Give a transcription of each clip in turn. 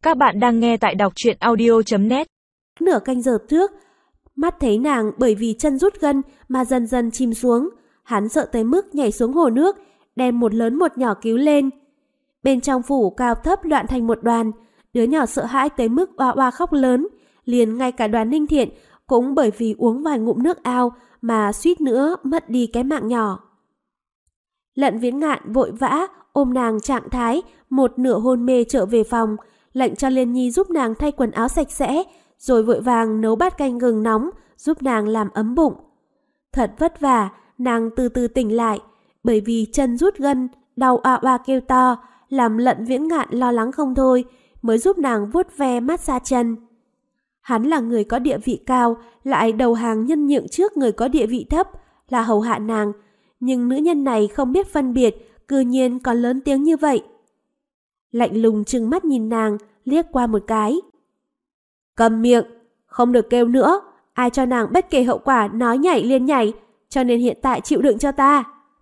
Các bạn đang nghe tại đọc truyện audio.net. Nửa canh giờ trước, mắt thấy nàng bởi vì chân rút gân mà dần dần chìm xuống. Hắn sợ tới mức nhảy xuống hồ nước, đem một lớn một nhỏ cứu lên. Bên trong phủ cao thấp loạn thành một đoàn, đứa nhỏ sợ hãi tới mức oa oa khóc lớn. Liền ngay cả Đoàn Ninh Thiện cũng bởi vì uống vài ngụm nước ao mà suýt nữa mất đi cái mạng nhỏ. Lận Viễn Ngạn vội vã ôm nàng trạng thái một nửa hôn mê trở về phòng, lệnh cho Liên Nhi giúp nàng thay quần áo sạch sẽ, rồi vội vàng nấu bát canh gừng nóng giúp nàng làm ấm bụng. Thật vất vả, nàng từ từ tỉnh lại, bởi vì chân rút gân, đau oa oa kêu to, làm Lận Viễn Ngạn lo lắng không thôi, mới giúp nàng vuốt ve massage chân. Hắn là người có địa vị cao, lại đầu hàng nhân nhượng trước người có địa vị thấp, là hầu hạ nàng, nhưng nữ nhân này không biết phân biệt, cư nhiên còn lớn tiếng như vậy. Lạnh lùng trừng mắt nhìn nàng, liếc qua một cái. Cầm miệng, không được kêu nữa, ai cho nàng bất kể hậu quả nói nhảy liền nhảy, cho nên hiện tại chịu đựng cho ta.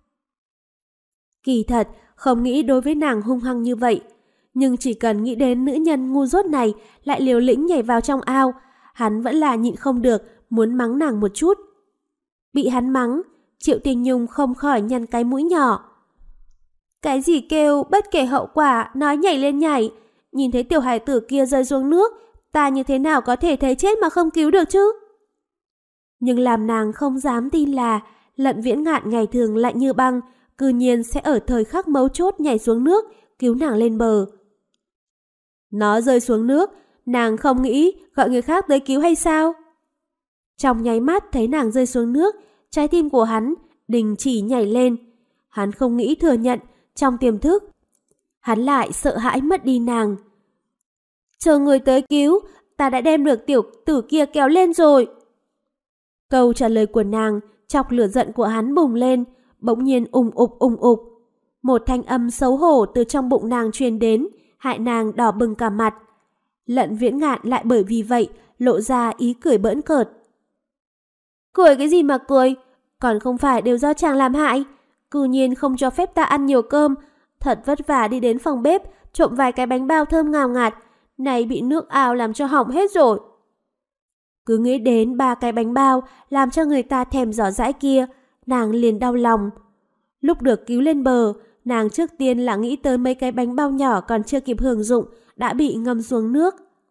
Kỳ thật, không nghĩ đối với nàng hung hăng như vậy, nhưng chỉ cần nghĩ đến nữ nhân ngu dốt này lại liều lĩnh nhảy vào trong ao, hắn vẫn là nhịn không được, muốn mắng nàng một chút. Bị hắn mắng, Triệu Tình Nhung không khỏi nhăn cái mũi nhỏ. Cái gì kêu bất kể hậu quả, nói nhảy lên nhảy, nhìn thấy tiểu hài tử kia rơi xuống nước, ta như thế nào có thể thấy chết mà không cứu được chứ? Nhưng làm nàng không dám tin là Lận Viễn Ngạn ngày thường lạnh như băng, cư nhiên sẽ ở thời khắc mấu chốt nhảy xuống nước, cứu nàng lên bờ. Nó rơi xuống nước, nàng không nghĩ gọi người khác tới cứu hay sao? Trong nháy mắt thấy nàng rơi xuống nước, trái tim của hắn đình chỉ nhảy lên. Hắn không nghĩ thừa nhận, trong tiềm thức, hắn lại sợ hãi mất đi nàng. Chờ người tới cứu, ta đã đem được tiểu tử kia kéo lên rồi. Câu trả lời của nàng chọc lửa giận của hắn bùng lên, bỗng nhiên ùng ục. Một thanh âm xấu hổ từ trong bụng nàng truyền đến, hại nàng đỏ bừng cả mặt. Lận Viễn Ngạn lại bởi vì vậy lộ ra ý cười bỡn cợt. Cười cái gì mà cười, còn không phải đều do chàng làm hại. Cư nhiên không cho phép ta ăn nhiều cơm, thật vất vả đi đến phòng bếp trộm vài cái bánh bao thơm ngào ngạt, này bị nước ao làm cho hỏng hết rồi. Cứ nghĩ đến 3 cái bánh bao làm cho người ta thèm giỏ dãi kia, nàng liền đau lòng. Lúc được cứu lên bờ, nàng trước tiên là nghĩ tới mấy cái bánh bao nhỏ còn chưa kịp hưởng dụng đã bị ngâm xuống nước.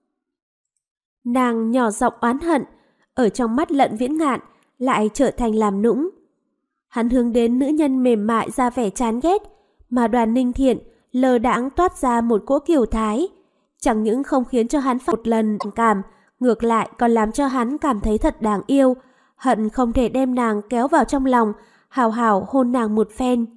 Nàng nhỏ giọng oán hận, ở trong mắt Lận Viễn Ngạn lại trở thành làm nũng. Hắn hướng đến nữ nhân mềm mại ra vẻ chán ghét, mà Đoàn Ninh Thiện lơ đãng toát ra một cỗ kiều thái. Chẳng những không khiến cho hắn một lần cảm, ngược lại còn làm cho hắn cảm thấy thật đáng yêu, hận không thể đem nàng kéo vào trong lòng, hào hào hôn nàng một phen.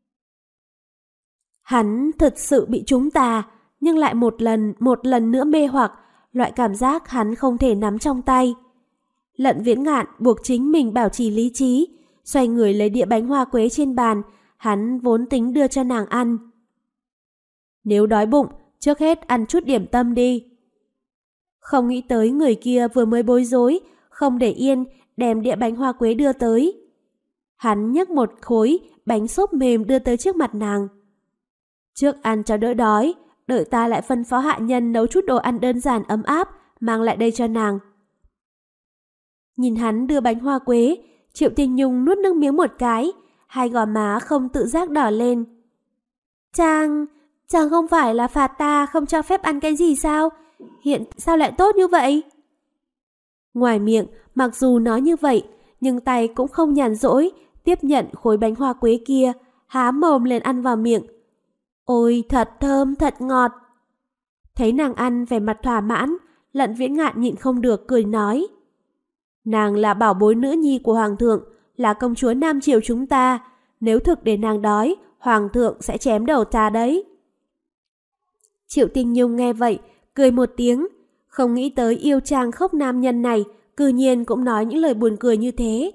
Hắn thật sự bị chúng ta, nhưng lại một lần nữa mê hoặc, loại cảm giác hắn không thể nắm trong tay. Lận Viễn Ngạn buộc chính mình bảo trì lý trí, xoay người lấy đĩa bánh hoa quế trên bàn, hắn vốn tính đưa cho nàng ăn. Nếu đói bụng, trước hết ăn chút điểm tâm đi. Không nghĩ tới người kia vừa mới bối rối, không để yên, đem đĩa bánh hoa quế đưa tới. Hắn nhấc một khối bánh xốp mềm đưa tới trước mặt nàng. Trước ăn cho đỡ đói, đợi ta lại phân phó hạ nhân nấu chút đồ ăn đơn giản ấm áp, mang lại đây cho nàng. Nhìn hắn đưa bánh hoa quế, Triệu Tình Nhung nuốt nước miếng một cái, hai gò má không tự giác đỏ lên. Chàng không phải là phạt ta không cho phép ăn cái gì sao? Hiện sao lại tốt như vậy? Ngoài miệng, mặc dù nói như vậy, nhưng tay cũng không nhàn rỗi, tiếp nhận khối bánh hoa quế kia, há mồm lên ăn vào miệng. Ôi, thật thơm, thật ngọt. Thấy nàng ăn vẻ mặt thỏa mãn, Lận Viễn Ngạn nhịn không được cười nói. Nàng là bảo bối nữ nhi của Hoàng thượng, là công chúa Nam Triều chúng ta. Nếu thực để nàng đói, Hoàng thượng sẽ chém đầu ta đấy. Triệu Tình Nhung nghe vậy, cười một tiếng, không nghĩ tới yêu chàng khóc nam nhân này, cư nhiên cũng nói những lời buồn cười như thế.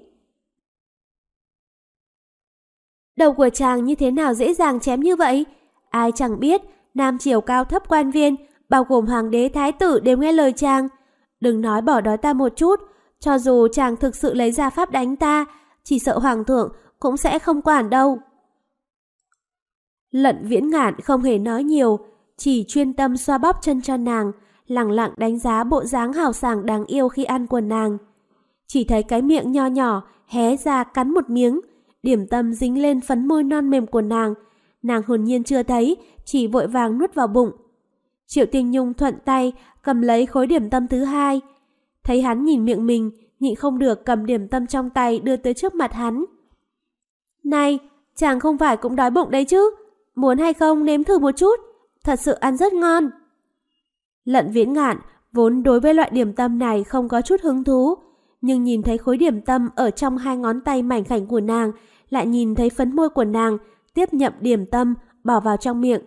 Đầu của chàng như thế nào dễ dàng chém như vậy? Ai chẳng biết, Nam Triều cao thấp quan viên, bao gồm hoàng đế thái tử đều nghe lời chàng. Đừng nói bỏ đói ta một chút, cho dù chàng thực sự lấy ra pháp đánh ta, chỉ sợ Hoàng thượng cũng sẽ không quản đâu. Lận Viễn Ngạn không hề nói nhiều, chỉ chuyên tâm xoa bóp chân cho nàng, lẳng lặng đánh giá bộ dáng hào sảng đáng yêu khi ăn của nàng. Chỉ thấy cái miệng nho nhỏ hé ra cắn một miếng, điểm tâm dính lên phấn môi non mềm của nàng. Nàng hồn nhiên chưa thấy, chỉ vội vàng nuốt vào bụng. Triệu Tinh Nhung thuận tay cầm lấy khối điểm tâm thứ hai. Thấy hắn nhìn miệng mình, nhịn không được cầm điểm tâm trong tay đưa tới trước mặt hắn. Này, chàng không phải cũng đói bụng đấy chứ? Muốn hay không nếm thử một chút? Thật sự ăn rất ngon. Lận Viễn Ngạn vốn đối với loại điểm tâm này không có chút hứng thú, nhưng nhìn thấy khối điểm tâm ở trong hai ngón tay mảnh khảnh của nàng, lại nhìn thấy phấn môi của nàng, tiếp nhận điểm tâm, bỏ vào trong miệng.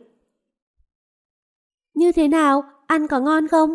Như thế nào? Ăn có ngon không?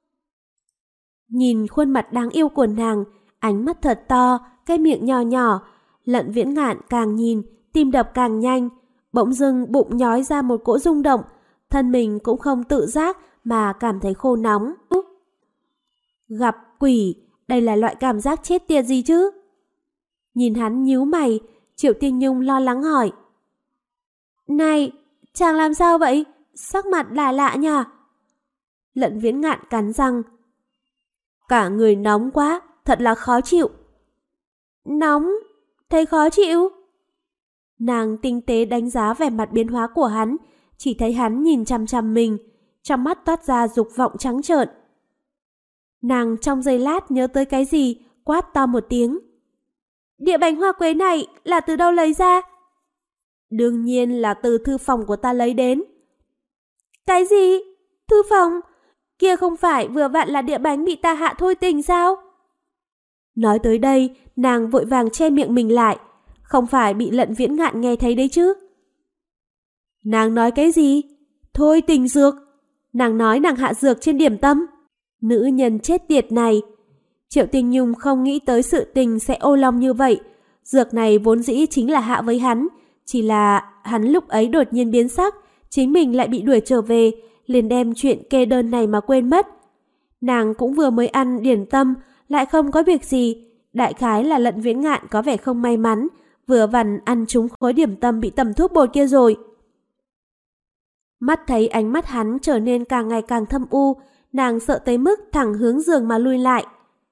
Nhìn khuôn mặt đáng yêu của nàng, ánh mắt thật to, cái miệng nhỏ nhỏ, Lận Viễn Ngạn càng nhìn, tim đập càng nhanh, bỗng dưng bụng nhói ra một cỗ rung động, thân mình cũng không tự giác mà cảm thấy khô nóng. Gặp quỷ, đây là loại cảm giác chết tiệt gì chứ? Nhìn hắn nhíu mày, Triệu Tinh Nhung lo lắng hỏi. Này, chàng làm sao vậy? Sắc mặt lạ lạ nhỉ? Lận Viễn Ngạn cắn răng. Cả người nóng quá, thật là khó chịu. Nóng? Thấy khó chịu? Nàng tinh tế đánh giá vẻ mặt biến hóa của hắn, chỉ thấy hắn nhìn chằm chằm mình, trong mắt toát ra dục vọng trắng trợn. Nàng trong giây lát nhớ tới cái gì, quát to một tiếng. Địa bánh hoa quế này là từ đâu lấy ra? Đương nhiên là từ thư phòng của ta lấy đến. Cái gì? Thư phòng? Kia không phải vừa vặn là địa bánh bị ta hạ thôi tình sao? Nói tới đây, nàng vội vàng che miệng mình lại, không phải bị Lận Viễn Ngạn nghe thấy đấy chứ. Nàng nói cái gì? Thôi tình dược. Nàng nói nàng hạ dược trên điểm tâm. Nữ nhân chết tiệt này. Triệu Tinh Nhung không nghĩ tới sự tình sẽ ô long như vậy. Dược này vốn dĩ chính là hạ với hắn, chỉ là hắn lúc ấy đột nhiên biến sắc, chính mình lại bị đuổi trở về, liền đem chuyện kê đơn này mà quên mất. Nàng cũng vừa mới ăn điểm tâm, lại không có việc gì. Đại khái là Lận Viễn Ngạn có vẻ không may mắn, vừa vặn ăn trúng khối điểm tâm bị tẩm thuốc bột kia rồi. Mắt thấy ánh mắt hắn trở nên càng ngày càng thâm u, nàng sợ tới mức thẳng hướng giường mà lui lại.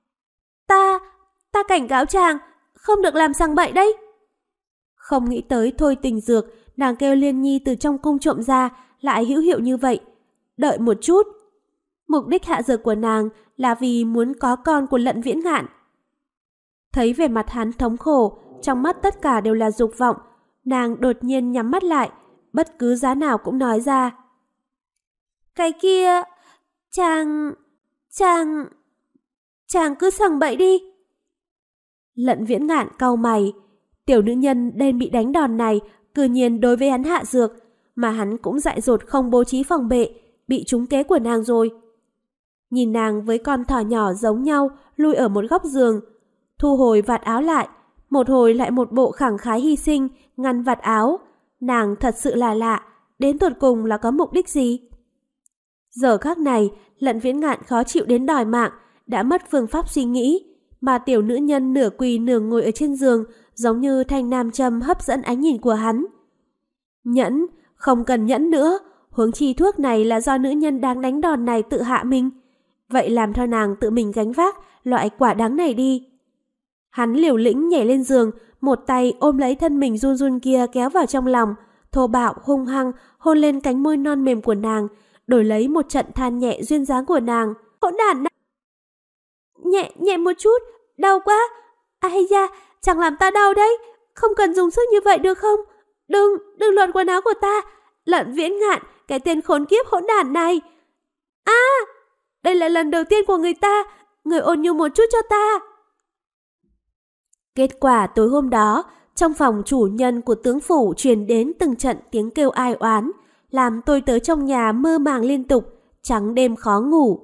Ta cảnh cáo chàng, không được làm sằng bậy đấy. Không nghĩ tới thôi tình dược, nàng kêu Liên Nhi từ trong cung trộm ra, lại hữu hiệu như vậy. Đợi một chút. Mục đích hạ dược của nàng là vì muốn có con của Lận Viễn Ngạn. Thấy vẻ mặt hắn thống khổ, trong mắt tất cả đều là dục vọng, nàng đột nhiên nhắm mắt lại, bất cứ giá nào cũng nói ra. Cái kia, chàng cứ sằng bậy đi. Lận Viễn Ngạn cau mày, tiểu nữ nhân nên bị đánh đòn này, cư nhiên đối với hắn hạ dược, mà hắn cũng dại dột không bố trí phòng bệ, bị trúng kế của nàng rồi. Nhìn nàng với con thỏ nhỏ giống nhau, lui ở một góc giường, thu hồi vạt áo lại, một hồi lại một bộ khẳng khái hy sinh, ngăn vạt áo. Nàng thật sự là lạ, đến tột cùng là có mục đích gì? Giờ khắc này, Lận Viễn Ngạn khó chịu đến đòi mạng, đã mất phương pháp suy nghĩ, mà tiểu nữ nhân nửa quỳ nửa ngồi ở trên giường, giống như thanh nam châm hấp dẫn ánh nhìn của hắn. Nhẫn, không cần nhẫn nữa, huống chi thuốc này là do nữ nhân đang đánh đòn này tự hạ mình. Vậy làm cho nàng tự mình gánh vác loại quả đáng này đi. Hắn liều lĩnh nhảy lên giường, một tay ôm lấy thân mình run run kia kéo vào trong lòng, thô bạo hung hăng hôn lên cánh môi non mềm của nàng, đổi lấy một trận than nhẹ duyên dáng của nàng. Hỗn đản! Nhẹ một chút, đau quá. Ai da, chẳng làm ta đau đấy, không cần dùng sức như vậy được không? Đừng lột quần áo của ta. Lận Viễn Ngạn, cái tên khốn kiếp hỗn đản này. Đây là lần đầu tiên của người ta, người ôn nhu một chút cho ta. Kết quả tối hôm đó, trong phòng chủ nhân của tướng phủ truyền đến từng trận tiếng kêu ai oán, làm tôi tớ trong nhà mơ màng liên tục, trắng đêm khó ngủ.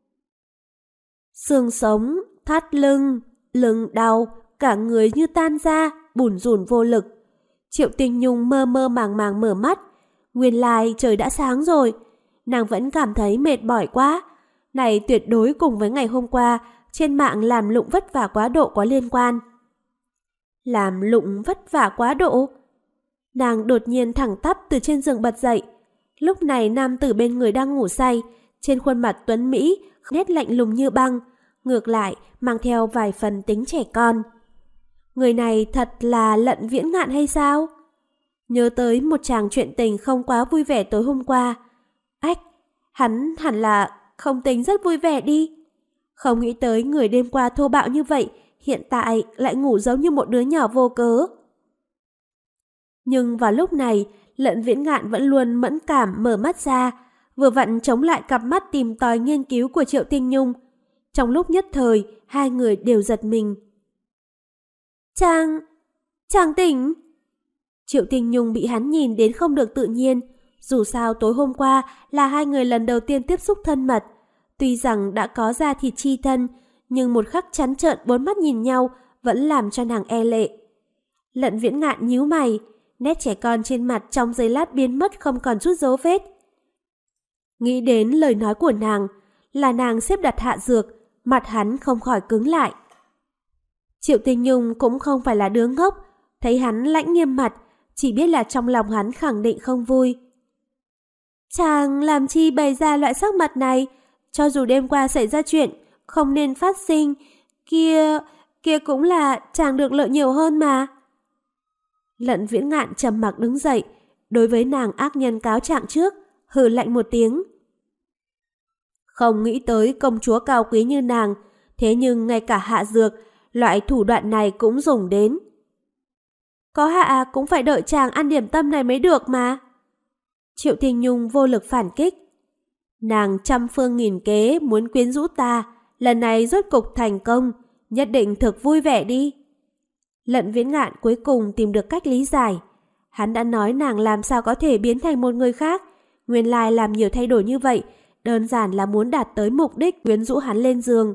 Xương sống, thắt lưng, lưng đau, cả người như tan ra, bủn rủn vô lực. Triệu Tinh Nhung mơ màng mở mắt, nguyên lai trời đã sáng rồi, nàng vẫn cảm thấy mệt mỏi quá. Này tuyệt đối cùng với ngày hôm qua, trên mạng làm lụng vất vả quá độ có liên quan. Làm lụng vất vả quá độ? Nàng đột nhiên thẳng tắp từ trên giường bật dậy. Lúc này nam tử bên người đang ngủ say, trên khuôn mặt tuấn Mỹ, nét lạnh lùng như băng, ngược lại mang theo vài phần tính trẻ con. Người này thật là Lận Viễn Ngạn hay sao? Nhớ tới một chàng chuyện tình không quá vui vẻ tối hôm qua. Ách, hắn hẳn là không tính rất vui vẻ đi. Không nghĩ tới người đêm qua thô bạo như vậy, hiện tại lại ngủ giống như một đứa nhỏ vô cớ. Nhưng vào lúc này, Lận Viễn Ngạn vẫn luôn mẫn cảm mở mắt ra, vừa vặn chống lại cặp mắt tìm tòi nghiên cứu của Triệu Tinh Nhung. Trong lúc nhất thời, hai người đều giật mình. Chàng tỉnh. Triệu Tinh Nhung bị hắn nhìn đến không được tự nhiên. Dù sao tối hôm qua là hai người lần đầu tiên tiếp xúc thân mật. Tuy rằng đã có da thịt chi thân, nhưng một khắc trắng trợn bốn mắt nhìn nhau vẫn làm cho nàng e lệ. Lận Viễn Ngạn nhíu mày, nét trẻ con trên mặt trong giây lát biến mất không còn chút dấu vết. Nghĩ đến lời nói của nàng, là nàng xếp đặt hạ dược, mặt hắn không khỏi cứng lại. Triệu Tinh Nhung cũng không phải là đứa ngốc, thấy hắn lãnh nghiêm mặt, chỉ biết là trong lòng hắn khẳng định không vui. Chàng làm chi bày ra loại sắc mặt này, cho dù đêm qua xảy ra chuyện, không nên phát sinh, kia cũng là chàng được lợi nhiều hơn mà. Lận Viễn Ngạn trầm mặc đứng dậy, đối với nàng ác nhân cáo trạng trước, hừ lạnh một tiếng. Không nghĩ tới công chúa cao quý như nàng, thế nhưng ngay cả hạ dược, loại thủ đoạn này cũng dùng đến. Có hạ cũng phải đợi chàng ăn điểm tâm này mới được mà. Triệu Tinh Nhung vô lực phản kích. Nàng trăm phương nghìn kế muốn quyến rũ ta, lần này rốt cục thành công, nhất định thực vui vẻ đi. Lận Viễn Ngạn cuối cùng tìm được cách lý giải. Hắn đã nói nàng làm sao có thể biến thành một người khác, nguyên lai làm nhiều thay đổi như vậy, đơn giản là muốn đạt tới mục đích quyến rũ hắn lên giường.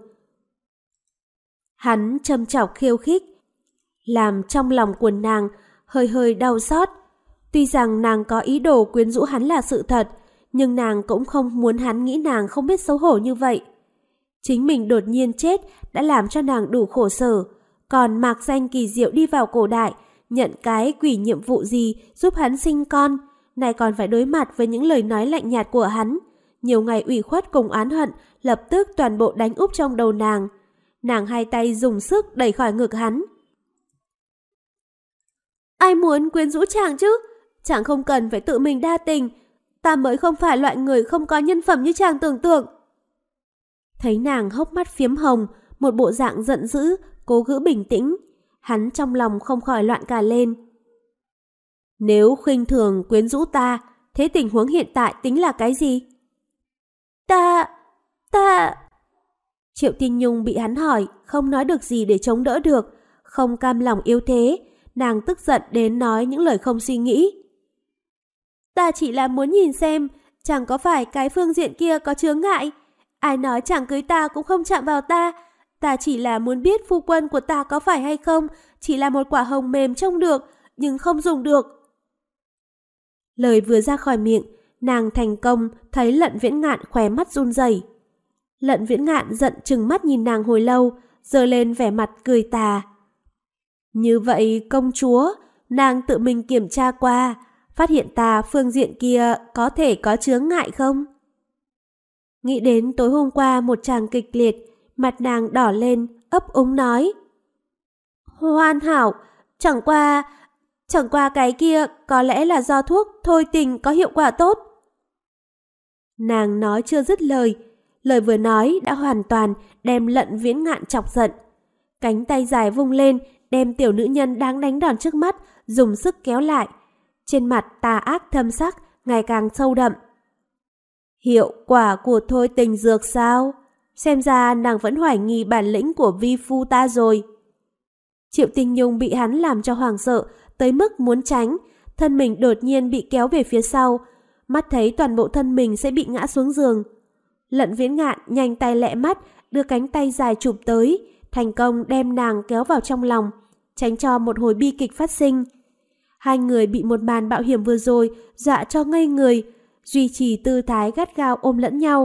Hắn châm chọc khiêu khích, làm trong lòng của nàng hơi hơi đau xót. Tuy rằng nàng có ý đồ quyến rũ hắn là sự thật, nhưng nàng cũng không muốn hắn nghĩ nàng không biết xấu hổ như vậy. Chính mình đột nhiên chết đã làm cho nàng đủ khổ sở, còn mạc danh kỳ diệu đi vào cổ đại, nhận cái quỷ nhiệm vụ gì giúp hắn sinh con, này còn phải đối mặt với những lời nói lạnh nhạt của hắn. Nhiều ngày ủy khuất cùng oán hận lập tức toàn bộ đánh úp trong đầu nàng. Nàng hai tay dùng sức đẩy khỏi ngực hắn. Ai muốn quyến rũ chàng chứ? Chàng không cần phải tự mình đa tình. Ta mới không phải loại người không có nhân phẩm như chàng tưởng tượng. Thấy nàng hốc mắt phiếm hồng, một bộ dạng giận dữ, cố giữ bình tĩnh. Hắn trong lòng không khỏi loạn cả lên. Nếu khinh thường quyến rũ ta, thế tình huống hiện tại tính là cái gì? Ta... Triệu Tinh Nhung bị hắn hỏi, không nói được gì để chống đỡ được, không cam lòng yếu thế, nàng tức giận đến nói những lời không suy nghĩ. Ta chỉ là muốn nhìn xem, chẳng có phải cái phương diện kia có chướng ngại. Ai nói chẳng cưới ta cũng không chạm vào ta. Ta chỉ là muốn biết phu quân của ta có phải hay không, chỉ là một quả hồng mềm trông được, nhưng không dùng được. Lời vừa ra khỏi miệng, nàng thành công thấy Lận Viễn Ngạn khóe mắt run rẩy. Lận Viễn Ngạn giận trừng mắt nhìn nàng hồi lâu, giơ lên vẻ mặt cười tà. Như vậy công chúa, nàng tự mình kiểm tra qua, phát hiện ta phương diện kia có thể có chướng ngại không? Nghĩ đến tối hôm qua một tràng kịch liệt, mặt nàng đỏ lên, ấp úng nói. Hoàn hảo, chẳng qua cái kia có lẽ là do thuốc thôi tình có hiệu quả tốt. Nàng nói chưa dứt lời, lời vừa nói đã hoàn toàn đem Lận Viễn Ngạn chọc giận. Cánh tay dài vung lên, đem tiểu nữ nhân đang đánh đòn trước mắt, dùng sức kéo lại. Trên mặt tà ác thâm sắc, ngày càng sâu đậm. Hiệu quả của thôi tình dược sao? Xem ra nàng vẫn hoài nghi bản lĩnh của vi phu ta rồi. Triệu Tinh Nhung bị hắn làm cho hoảng sợ, tới mức muốn tránh, thân mình đột nhiên bị kéo về phía sau, mắt thấy toàn bộ thân mình sẽ bị ngã xuống giường. Lận Viễn Ngạn nhanh tay lẹ mắt, đưa cánh tay dài chụp tới, thành công đem nàng kéo vào trong lòng, tránh cho một hồi bi kịch phát sinh. Hai người bị một màn bạo hiểm vừa rồi dọa cho ngây người, duy trì tư thái gắt gao ôm lẫn nhau.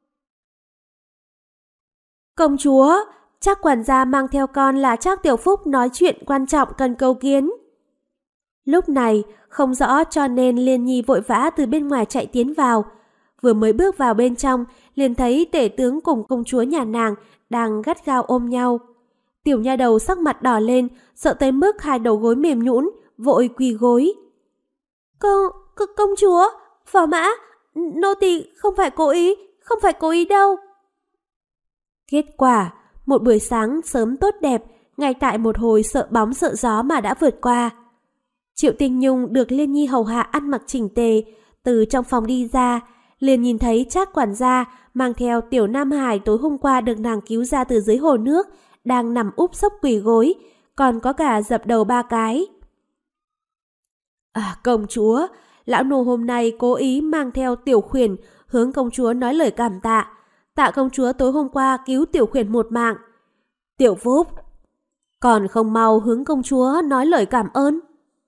Công chúa, Trác quản gia mang theo con là Trác Tiểu Phúc nói chuyện quan trọng cần cầu kiến. Lúc này, Không rõ cho nên Liên Nhi vội vã từ bên ngoài chạy tiến vào. Vừa mới bước vào bên trong, liền thấy tể tướng cùng công chúa nhà nàng đang gắt gao ôm nhau. Tiểu nha đầu sắc mặt đỏ lên, sợ tới mức hai đầu gối mềm nhũn, vội quỳ gối. Công chúa, phò mã, nô tỳ không phải cố ý đâu. Kết quả, một buổi sáng sớm tốt đẹp, ngay tại một hồi sợ bóng sợ gió mà đã vượt qua. Triệu Tinh Nhung được Liên Nhi hầu hạ ăn mặc chỉnh tề, từ trong phòng đi ra, liền nhìn thấy Trác quản gia mang theo Tiểu Nam Hải tối hôm qua được nàng cứu ra từ dưới hồ nước, đang nằm úp sấp quỳ gối, còn có cả dập đầu 3 cái. Công chúa, lão nô hôm nay cố ý mang theo Tiểu Khuyển hướng công chúa nói lời cảm tạ. Tạ công chúa tối hôm qua cứu Tiểu Khuyển một mạng. Tiểu Phúc, còn không mau hướng công chúa nói lời cảm ơn.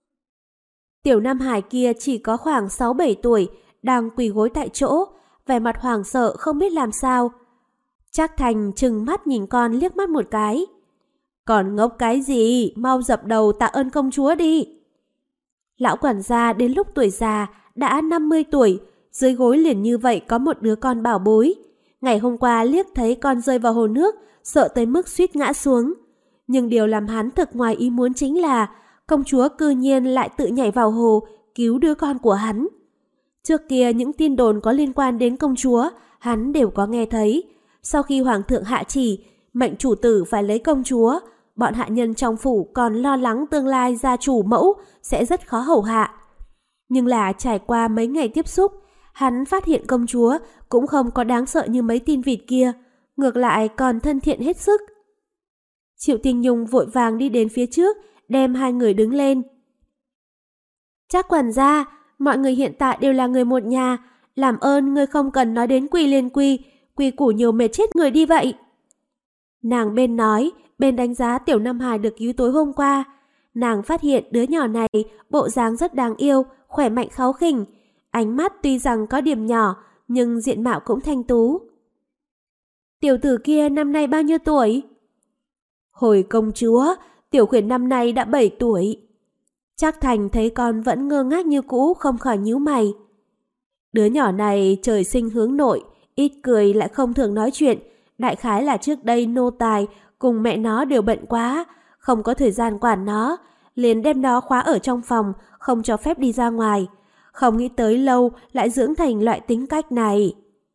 Tiểu Nam Hải kia chỉ có khoảng 6-7 tuổi, đang quỳ gối tại chỗ, vẻ mặt hoảng sợ không biết làm sao. Trác Thành trừng mắt nhìn con liếc mắt một cái. Còn ngốc cái gì, mau dập đầu tạ ơn công chúa đi. Lão quản gia đến lúc tuổi già đã 50 tuổi, dưới gối liền như vậy có một đứa con bảo bối. Ngày hôm qua liếc thấy con rơi vào hồ nước, sợ tới mức suýt ngã xuống. Nhưng điều làm hắn thực ngoài ý muốn chính là công chúa cư nhiên lại tự nhảy vào hồ cứu đứa con của hắn. Trước kia những tin đồn có liên quan đến công chúa hắn đều có nghe thấy. Sau khi hoàng thượng hạ chỉ mệnh chủ tử phải lấy công chúa, bọn hạ nhân trong phủ còn lo lắng tương lai gia chủ mẫu sẽ rất khó hầu hạ. Nhưng là trải qua mấy ngày tiếp xúc, hắn phát hiện công chúa cũng không có đáng sợ như mấy tin vịt kia, ngược lại còn thân thiện hết sức. Triệu Tinh Nhung vội vàng đi đến phía trước, đem hai người đứng lên. Trác quản gia, mọi người hiện tại đều là người một nhà, làm ơn ngươi không cần nói đến quy liên quy, quy củ nhiều mệt chết người đi vậy. Nàng bên nói, bên đánh giá Tiểu Nam Hải được cứu tối hôm qua. Nàng phát hiện đứa nhỏ này bộ dáng rất đáng yêu, khỏe mạnh kháu khỉnh, ánh mắt tuy rằng có điểm nhỏ, nhưng diện mạo cũng thanh tú. Tiểu tử kia năm nay bao nhiêu tuổi? Hồi công chúa, Tiểu Khuyển năm nay đã 7 tuổi. Trác Thành thấy con vẫn ngơ ngác như cũ, không khỏi nhíu mày. Đứa nhỏ này trời sinh hướng nội, ít cười lại không thường nói chuyện. Đại khái là trước đây nô tài cùng mẹ nó đều bận quá, không có thời gian quản nó, liền đem nó khóa ở trong phòng, không cho phép đi ra ngoài. Không nghĩ tới lâu lại dưỡng thành loại tính cách này.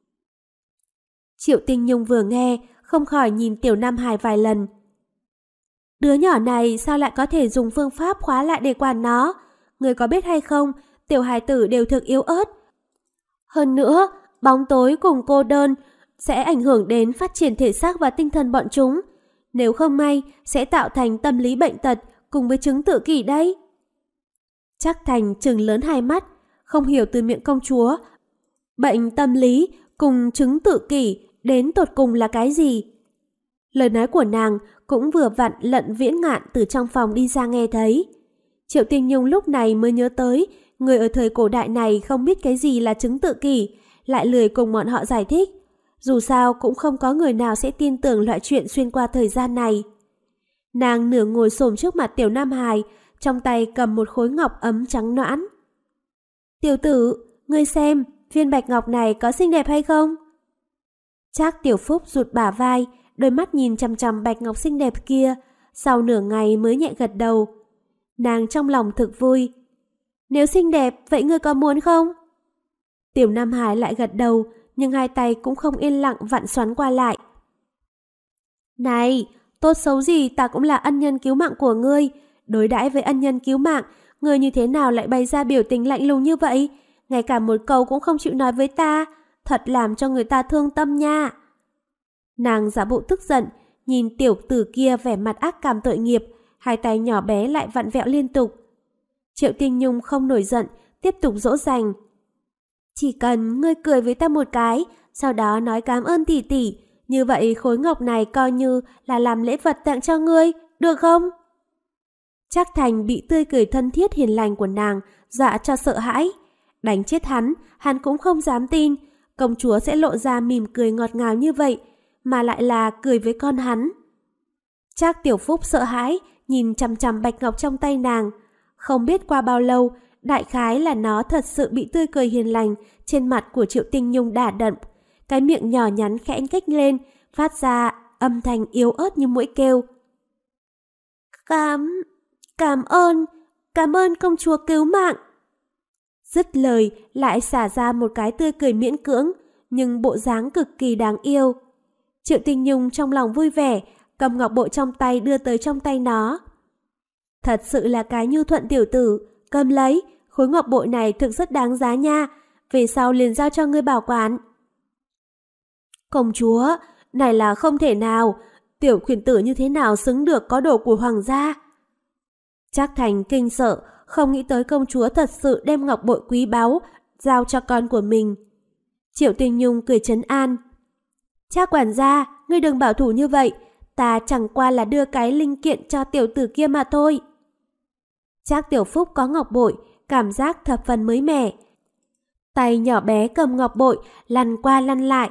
Triệu Tinh Nhung vừa nghe, không khỏi nhìn Tiểu Nam Hải vài lần. Đứa nhỏ này sao lại có thể dùng phương pháp khóa lại để quản nó? Người có biết hay không, tiểu hài tử đều thực yếu ớt. Hơn nữa, bóng tối cùng cô đơn sẽ ảnh hưởng đến phát triển thể xác và tinh thần bọn chúng. Nếu không may, sẽ tạo thành tâm lý bệnh tật cùng với chứng tự kỷ đấy. Trác Thành trừng lớn hai mắt, không hiểu từ miệng công chúa. Bệnh tâm lý cùng chứng tự kỷ đến tột cùng là cái gì? Lời nói của nàng cũng vừa vặn Lận Viễn Ngạn từ trong phòng đi ra nghe thấy. Triệu Tinh Nhung lúc này mới nhớ tới, người ở thời cổ đại này không biết cái gì là chứng tự kỷ, lại lười cùng bọn họ giải thích. Dù sao cũng không có người nào sẽ tin tưởng loại chuyện xuyên qua thời gian này. Nàng nửa ngồi xổm trước mặt Tiểu Nam Hải, trong tay cầm một khối ngọc ấm trắng nõn. Tiểu tử, ngươi xem, viên bạch ngọc này có xinh đẹp hay không? Trác Tiểu Phúc rụt bả vai, đôi mắt nhìn chằm chằm bạch ngọc xinh đẹp kia, sau nửa ngày mới nhẹ gật đầu. Nàng trong lòng thực vui. Nếu xinh đẹp, vậy ngươi có muốn không? Tiểu Nam Hải lại gật đầu, nhưng hai tay cũng không yên lặng vặn xoắn qua lại. Này, tốt xấu gì ta cũng là ân nhân cứu mạng của ngươi. Đối đãi với ân nhân cứu mạng, ngươi như thế nào lại bày ra biểu tình lạnh lùng như vậy? Ngay cả một câu cũng không chịu nói với ta, thật làm cho người ta thương tâm nha. Nàng giả bộ tức giận, nhìn tiểu tử kia vẻ mặt ác cảm tội nghiệp, hai tay nhỏ bé lại vặn vẹo liên tục. Triệu Tinh Nhung không nổi giận, tiếp tục dỗ dành. Chỉ cần ngươi cười với ta một cái, sau đó nói cảm ơn tỷ tỷ, như vậy khối ngọc này coi như là làm lễ vật tặng cho ngươi, được không? Trác Thành bị tươi cười thân thiết hiền lành của nàng dọa cho sợ hãi. Đánh chết hắn cũng không dám tin công chúa sẽ lộ ra mỉm cười ngọt ngào như vậy, mà lại là cười với con hắn. Trác Tiểu Phúc sợ hãi, nhìn chằm chằm bạch ngọc trong tay nàng. Không biết qua bao lâu, đại khái là nó thật sự bị tươi cười hiền lành trên mặt của Triệu Tinh Nhung đả động. Cái miệng nhỏ nhắn khẽ nhếch lên, phát ra âm thanh yếu ớt như muỗi kêu. Cảm ơn công chúa cứu mạng. Dứt lời lại xả ra một cái tươi cười miễn cưỡng, nhưng bộ dáng cực kỳ đáng yêu. Triệu Tinh Nhung trong lòng vui vẻ, cầm ngọc bội trong tay đưa tới trong tay nó. Thật sự là cái nhu thuận tiểu tử, cầm lấy, khối ngọc bội này thực rất đáng giá nha, về sau liền giao cho ngươi bảo quản. Công chúa, này là không thể nào, tiểu khuyển tử như thế nào xứng được có đồ của hoàng gia. Trác Thành kinh sợ, không nghĩ tới công chúa thật sự đem ngọc bội quý báu giao cho con của mình. Triệu Tinh Nhung cười trấn an. Trác quản gia, ngươi đừng bảo thủ như vậy, ta chẳng qua là đưa cái linh kiện cho tiểu tử kia mà thôi. Trác Tiểu Phúc có ngọc bội, cảm giác thập phần mới mẻ. Tay nhỏ bé cầm ngọc bội, lăn qua lăn lại.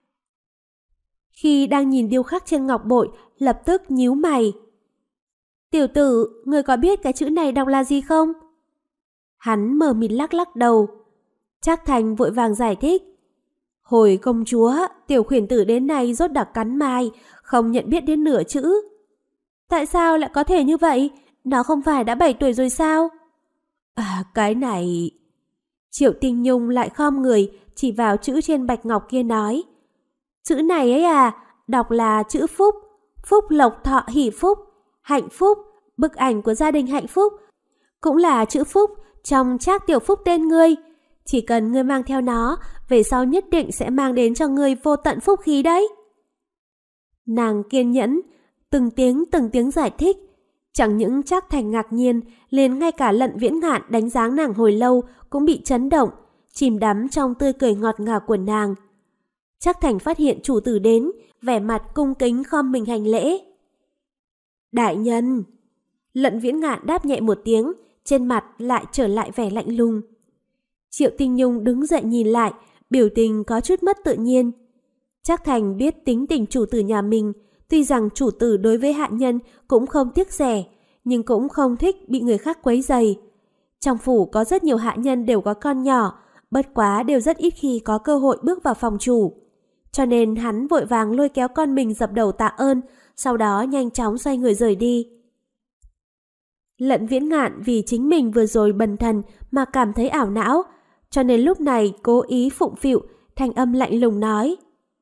Khi đang nhìn điêu khắc trên ngọc bội, lập tức nhíu mày. Tiểu tử, ngươi có biết cái chữ này đọc là gì không? Hắn mờ mịt lắc lắc đầu. Trác Thành vội vàng giải thích. Hồi công chúa, tiểu khuyển tử đến nay rốt đặc cắn mai, không nhận biết đến nửa chữ. Tại sao lại có thể như vậy? Nó không phải đã 7 tuổi rồi sao? Cái này... Triệu Tinh Nhung lại khom người, chỉ vào chữ trên bạch ngọc kia nói. Chữ này ấy à, đọc là chữ phúc, phúc lộc thọ hỷ phúc, hạnh phúc, bức ảnh của gia đình hạnh phúc. Cũng là chữ phúc trong Trác Tiểu Phúc tên ngươi. Chỉ cần ngươi mang theo nó, về sau nhất định sẽ mang đến cho ngươi vô tận phúc khí đấy. Nàng kiên nhẫn, từng tiếng giải thích. Chẳng những Trác Thành ngạc nhiên, liền ngay cả Lận Viễn Ngạn đánh giá nàng hồi lâu cũng bị chấn động, chìm đắm trong tươi cười ngọt ngào của nàng. Trác Thành phát hiện chủ tử đến, vẻ mặt cung kính khom mình hành lễ. Đại nhân! Lận Viễn Ngạn đáp nhẹ một tiếng, trên mặt lại trở lại vẻ lạnh lùng. Triệu Tinh Nhung đứng dậy nhìn lại, biểu tình có chút mất tự nhiên. Trác Thành biết tính tình chủ tử nhà mình, tuy rằng chủ tử đối với hạ nhân cũng không tiếc rẻ, nhưng cũng không thích bị người khác quấy rầy. Trong phủ có rất nhiều hạ nhân đều có con nhỏ, bất quá đều rất ít khi có cơ hội bước vào phòng chủ. Cho nên hắn vội vàng lôi kéo con mình dập đầu tạ ơn, sau đó nhanh chóng xoay người rời đi. Lận Viễn Ngạn vì chính mình vừa rồi bần thần mà cảm thấy ảo não, cho nên lúc này cố ý phụng phịu, thanh âm lạnh lùng nói.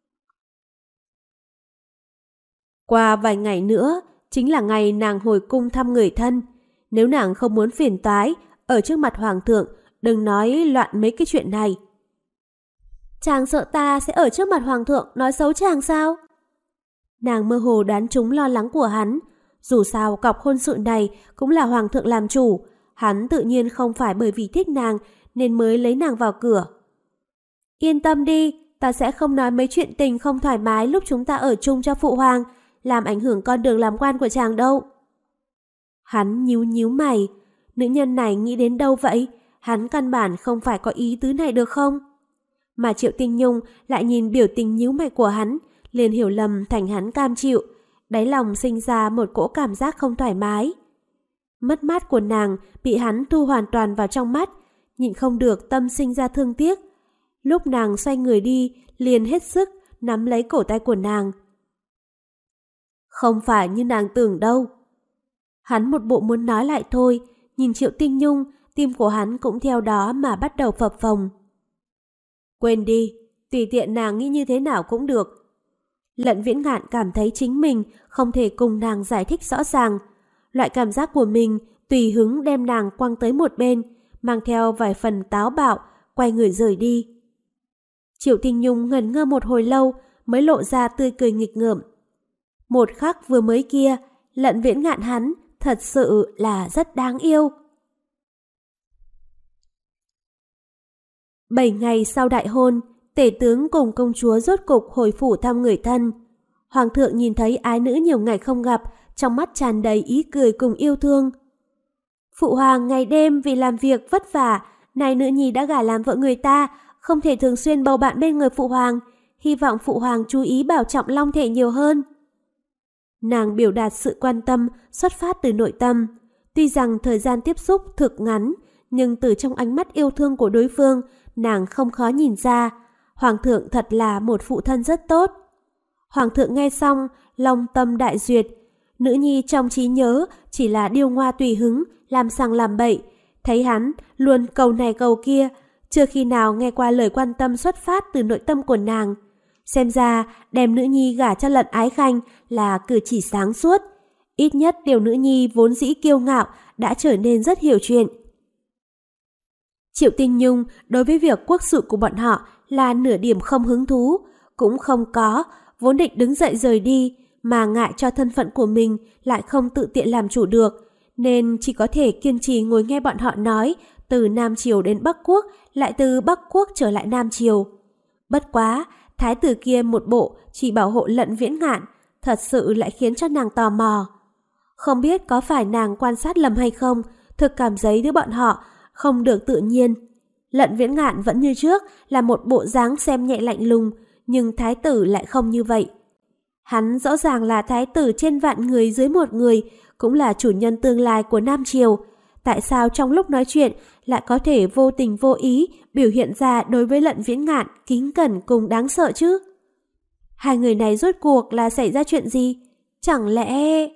Qua vài ngày nữa, chính là ngày nàng hồi cung thăm người thân. Nếu nàng không muốn phiền toái, ở trước mặt hoàng thượng, đừng nói loạn mấy cái chuyện này. Chàng sợ ta sẽ ở trước mặt hoàng thượng nói xấu chàng sao? Nàng mơ hồ đoán trúng lo lắng của hắn. Dù sao cọc hôn sự này cũng là hoàng thượng làm chủ, hắn tự nhiên không phải bởi vì thích nàng nên mới lấy nàng vào cửa. Yên tâm đi, ta sẽ không nói mấy chuyện tình không thoải mái lúc chúng ta ở chung cho phụ hoàng, làm ảnh hưởng con đường làm quan của chàng đâu. Hắn nhíu mày, nữ nhân này nghĩ đến đâu vậy? Hắn căn bản không phải có ý tứ này được không? Mà Triệu Tinh Nhung lại nhìn biểu tình nhíu mày của hắn, liền hiểu lầm thành hắn cam chịu, đáy lòng sinh ra một cỗ cảm giác không thoải mái. Mất mát của nàng bị hắn thu hoàn toàn vào trong mắt, nhịn không được tâm sinh ra thương tiếc. Lúc nàng xoay người đi, liền hết sức nắm lấy cổ tay của nàng. Không phải như nàng tưởng đâu. Hắn một bộ muốn nói lại thôi, nhìn Triệu Tinh Nhung, tim của hắn cũng theo đó mà bắt đầu phập phồng. Quên đi, tùy tiện nàng nghĩ như thế nào cũng được. Lận Viễn Ngạn cảm thấy chính mình không thể cùng nàng giải thích rõ ràng. Loại cảm giác của mình tùy hứng đem nàng quăng tới một bên, mang theo vài phần táo bạo, quay người rời đi. Triệu Tinh Nhung ngẩn ngơ một hồi lâu mới lộ ra tươi cười nghịch ngợm. Một khắc vừa mới kia, Lận Viễn Ngạn hắn thật sự là rất đáng yêu. 7 ngày sau đại hôn, tể tướng cùng công chúa rốt cục hồi phủ thăm người thân. Hoàng thượng nhìn thấy ái nữ nhiều ngày không gặp, trong mắt tràn đầy ý cười cùng yêu thương. Phụ hoàng ngày đêm vì làm việc vất vả, nay nữ nhi đã gả làm vợ người ta, không thể thường xuyên bầu bạn bên người phụ hoàng, hy vọng phụ hoàng chú ý bảo trọng long thể nhiều hơn. Nàng biểu đạt sự quan tâm xuất phát từ nội tâm, tuy rằng thời gian tiếp xúc thực ngắn, nhưng từ trong ánh mắt yêu thương của đối phương, nàng không khó nhìn ra, Hoàng thượng thật là một phụ thân rất tốt. Hoàng thượng nghe xong, long tâm đại duyệt. Nữ nhi trong trí nhớ chỉ là điêu ngoa tùy hứng, làm sằng làm bậy. Thấy hắn luôn cầu này cầu kia, chưa khi nào nghe qua lời quan tâm xuất phát từ nội tâm của nàng. Xem ra đem nữ nhi gả cho Lận Ái Khanh là cử chỉ sáng suốt. Ít nhất điều nữ nhi vốn dĩ kiêu ngạo đã trở nên rất hiểu chuyện. Triệu Tinh Nhung đối với việc quốc sự của bọn họ là nửa điểm không hứng thú, cũng không có, vốn định đứng dậy rời đi, mà ngại cho thân phận của mình lại không tự tiện làm chủ được, nên chỉ có thể kiên trì ngồi nghe bọn họ nói từ Nam Triều đến Bắc Quốc, lại từ Bắc Quốc trở lại Nam Triều. Bất quá, thái tử kia một bộ chỉ bảo hộ Lận Viễn Ngạn, thật sự lại khiến cho nàng tò mò. Không biết có phải nàng quan sát lầm hay không, thực cảm thấy đứa bọn họ không được tự nhiên. Lận Viễn Ngạn vẫn như trước là một bộ dáng xem nhẹ lạnh lùng, nhưng thái tử lại không như vậy. Hắn rõ ràng là thái tử trên vạn người dưới một người, cũng là chủ nhân tương lai của Nam Triều. Tại sao trong lúc nói chuyện lại có thể vô tình vô ý biểu hiện ra đối với Lận Viễn Ngạn kính cẩn cùng đáng sợ chứ? Hai người này rốt cuộc là xảy ra chuyện gì? Chẳng lẽ...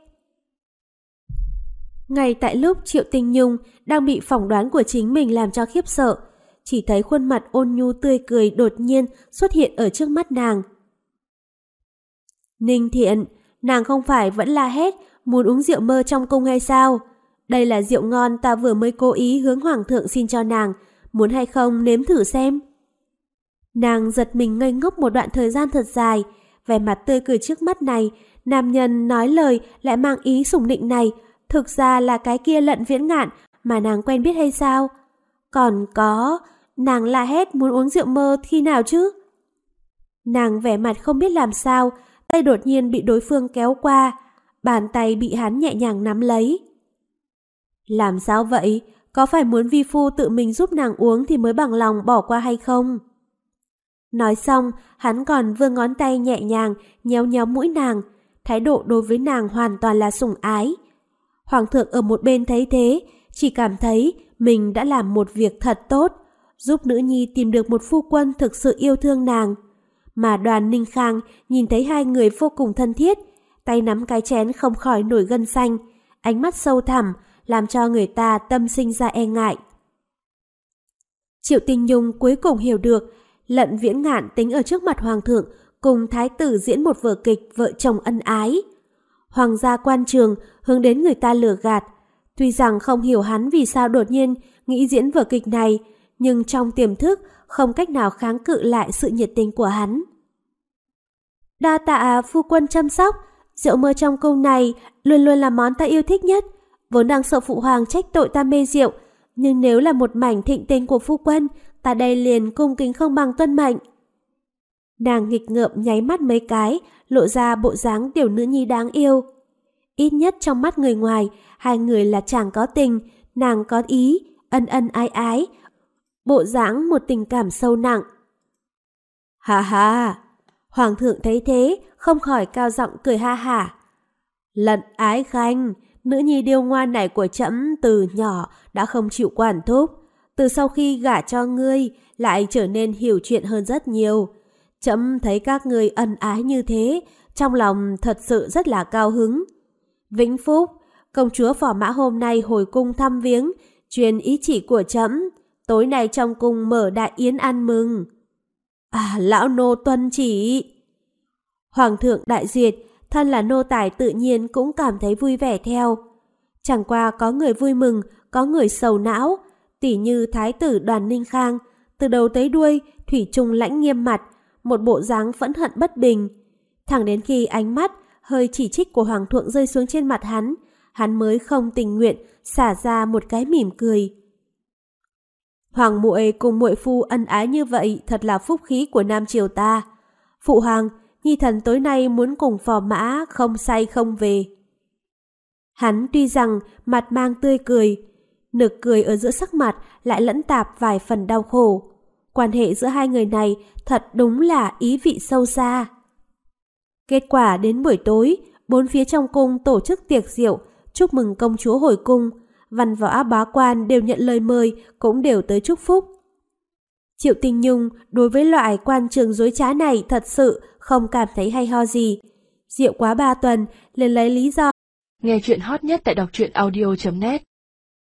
Ngay tại lúc Triệu Tinh Nhung đang bị phỏng đoán của chính mình làm cho khiếp sợ, chỉ thấy khuôn mặt ôn nhu tươi cười đột nhiên xuất hiện ở trước mắt nàng. Ninh Thiện, nàng không phải vẫn la hét muốn uống rượu mơ trong cung hay sao? Đây là rượu ngon ta vừa mới cố ý hướng Hoàng thượng xin cho nàng, muốn hay không nếm thử xem. Nàng giật mình ngây ngốc một đoạn thời gian thật dài, vẻ mặt tươi cười trước mắt này, nam nhân nói lời lại mang ý sủng nịnh này, thực ra là cái kia Lận Viễn Ngạn mà nàng quen biết hay sao? Còn có, nàng la hét muốn uống rượu mơ khi nào chứ? Nàng vẻ mặt không biết làm sao, tay đột nhiên bị đối phương kéo qua, bàn tay bị hắn nhẹ nhàng nắm lấy. Làm sao vậy? Có phải muốn vi phu tự mình giúp nàng uống thì mới bằng lòng bỏ qua hay không? Nói xong, hắn còn vươn ngón tay nhẹ nhàng nhéo nhéo mũi nàng, thái độ đối với nàng hoàn toàn là sủng ái. Hoàng thượng ở một bên thấy thế, chỉ cảm thấy mình đã làm một việc thật tốt, giúp nữ nhi tìm được một phu quân thực sự yêu thương nàng. Mà Đoàn Ninh Khang nhìn thấy hai người vô cùng thân thiết, tay nắm cái chén không khỏi nổi gân xanh, ánh mắt sâu thẳm, làm cho người ta tâm sinh ra e ngại. Triệu Tinh Nhung cuối cùng hiểu được, Lận Viễn Ngạn tính ở trước mặt Hoàng thượng cùng thái tử diễn một vở kịch vợ chồng ân ái. Hoàng gia quan trường hướng đến người ta lừa gạt, tuy rằng không hiểu hắn vì sao đột nhiên nghĩ diễn vở kịch này, nhưng trong tiềm thức không cách nào kháng cự lại sự nhiệt tình của hắn. Đa tạ phu quân chăm sóc, rượu mơ trong cung này luôn luôn là món ta yêu thích nhất, vốn đang sợ phụ hoàng trách tội ta mê rượu, nhưng nếu là một mảnh thịnh tình của phu quân, ta đây liền cung kính không bằng tuân mệnh. Nàng nghịch ngợm nháy mắt mấy cái, lộ ra bộ dáng tiểu nữ nhi đáng yêu. Ít nhất trong mắt người ngoài, hai người là chàng có tình, nàng có ý, ân ân ái ái, bộ dáng một tình cảm sâu nặng. Ha ha! Hoàng thượng thấy thế, không khỏi cao giọng cười ha hả. Lận Ái Khanh, nữ nhi điêu ngoan này của trẫm từ nhỏ đã không chịu quản thúc, từ sau khi gả cho ngươi lại trở nên hiểu chuyện hơn rất nhiều. Trẫm thấy các ngươi ân ái như thế, trong lòng thật sự rất là cao hứng. Vĩnh Phúc, công chúa Phò Mã hôm nay hồi cung thăm viếng, truyền ý chỉ của trẫm, tối nay trong cung mở đại yến ăn mừng. Lão nô tuân chỉ. Hoàng thượng đại duyệt, thân là nô tài tự nhiên cũng cảm thấy vui vẻ theo. Chẳng qua có người vui mừng, có người sầu não, tỉ như thái tử Đoàn Ninh Khang, từ đầu tới đuôi thủy chung lãnh nghiêm mặt, một bộ dáng phẫn hận bất bình. Thẳng đến khi ánh mắt hơi chỉ trích của hoàng thượng rơi xuống trên mặt hắn mới không tình nguyện xả ra một cái mỉm cười. Hoàng muội cùng muội phu ân ái như vậy thật là phúc khí của Nam Triều ta. Phụ hoàng, nhi thần tối nay muốn cùng Phò Mã không say không về. Hắn tuy rằng mặt mang tươi cười, nực cười ở giữa sắc mặt lại lẫn tạp vài phần đau khổ. Quan hệ giữa hai người này thật đúng là ý vị sâu xa. Kết quả đến buổi tối, bốn phía trong cung tổ chức tiệc rượu chúc mừng công chúa hồi cung, văn võ bá quan đều nhận lời mời, cũng đều tới chúc phúc. Triệu Tinh Nhung đối với loại quan trường dối trá này thật sự không cảm thấy hay ho gì. Rượu quá 3 tuần, liền lấy lý do. Nghe chuyện hot nhất tại đọc truyện audio.net